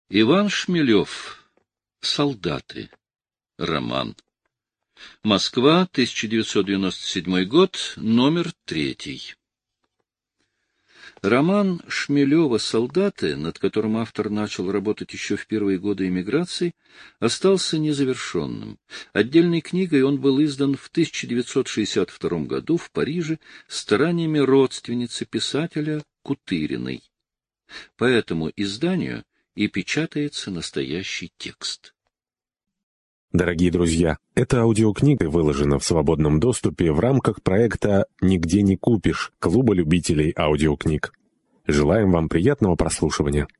Иван Шмелев. Солдаты. Роман. Москва, 1997 год, номер 3. Роман Шмелева «Солдаты», над которым автор начал работать еще в первые годы эмиграции, остался незавершенным. Отдельной книгой он был издан в 1962 году в Париже стараниями родственницы писателя Кутыриной. По этому изданию и печатается настоящий текст. Дорогие друзья, эта аудиокнига выложена в свободном доступе в рамках проекта «Нигде не купишь» Клуба любителей аудиокниг. Желаем вам приятного прослушивания.